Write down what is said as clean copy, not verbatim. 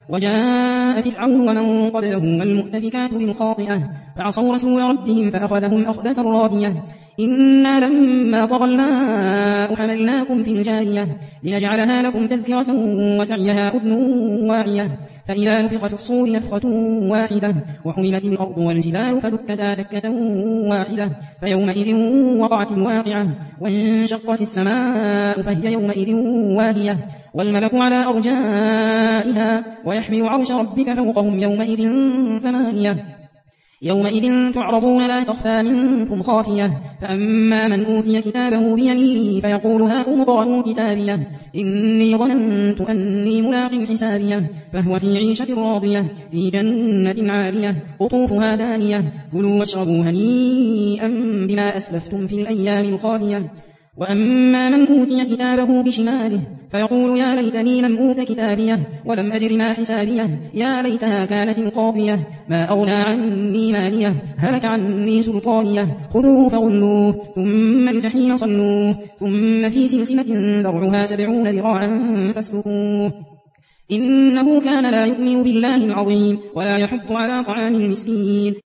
وجاء فرعون ومن قبله والمؤتفكات بالخاطئة فعصوا رسول ربهم فأخذهم أخذة رابية إنا لما طغى الماء حملناكم في الجارية لنجعلها لكم تذكرة وتعيها أذن واعية فإذا نفخ في الصور نفخة واحدة وحملت الأرض والجبال فدكتا دكة واحدة فيومئذ وقعت الواقعة وانشقت السماء فهي يومئذ واهية والملك على أرجائها ويحمل عرش ربك فوقهم يومئذ ثمانية يومئذ تعرضون لا تخفى منكم خافية فأما من أوتي كتابه بيمينه فيقول هاؤم اقرءوا كتابيه إني ظننت أني ملاق حسابيه فهو في عيشة راضية في جنة عالية قطوفها دانية كلوا واشربوا هنيئا بما أسلفتم في الأيام الخالية وأما من أوتي كتابه بشماله فيقول يا ليتني لم أوت كتابيه ولم أدر ما حسابيه يا ليتها كانت القاضية ما أغنى عني ماليه هلك عني سلطانيه خذوه فغلوه ثم الجحيم صلوه ثم في سلسلة ذرعها 70 ذراعا فاسلكوه إنه كان لا يؤمن بالله العظيم ولا يحض على طعام المسكين